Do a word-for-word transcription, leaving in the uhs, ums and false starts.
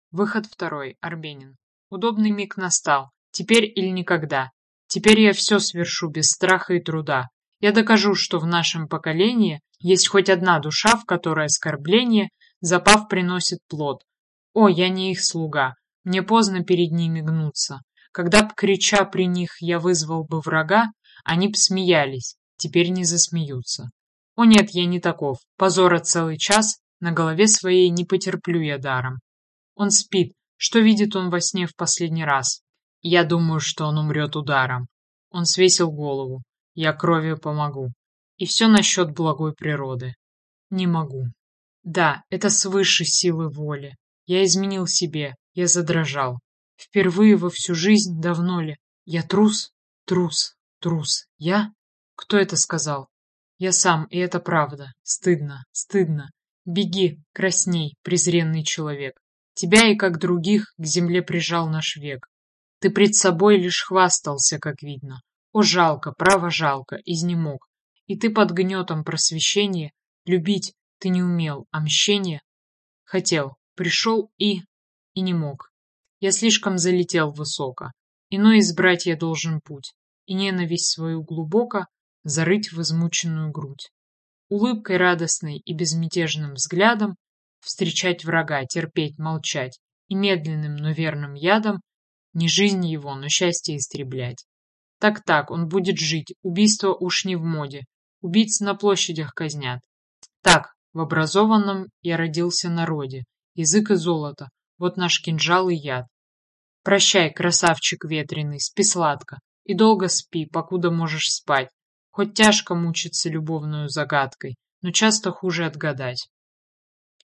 Выход второй. Арбенин. Удобный миг настал. Теперь или никогда. Теперь я все свершу без страха и труда. Я докажу, что в нашем поколении есть хоть одна душа, в которой оскорбление, запав, приносит плод. О, я не их слуга. Мне поздно перед ними гнуться. Когда б, крича при них, я вызвал бы врага, они б смеялись, теперь не засмеются. О нет, я не таков. Позора целый час на голове своей не потерплю я даром. Он спит. Что видит он во сне в последний раз? Я думаю, что он умрет ударом. Он свесил голову. Я кровью помогу. И все насчет благой природы. Не могу. Да, это свыше силы воли. Я изменил себе. Я задрожал. Впервые во всю жизнь, давно ли? Я трус? Трус. Трус. Я? Кто это сказал? Я сам, и это правда. Стыдно. Стыдно. Беги, красней, презренный человек. Тебя и как других к земле прижал наш век. Ты пред собой лишь хвастался, как видно. О, жалко, право жалко, изнемог. И ты под гнетом просвещения любить ты не умел, а мщение хотел, пришел и... и не мог. Я слишком залетел высоко. Иной избрать я должен путь, и ненависть свою глубоко зарыть в измученную грудь. Улыбкой радостной и безмятежным взглядом встречать врага, терпеть, молчать, и медленным, но верным ядом не жизнь его, но счастье истреблять. Так-так, он будет жить, убийство уж не в моде, убийц на площадях казнят. Так, в образованном я родился народе, язык и золото, вот наш кинжал и яд. Прощай, красавчик ветреный, спи сладко, и долго спи, покуда можешь спать, хоть тяжко мучиться любовную загадкой, но часто хуже отгадать.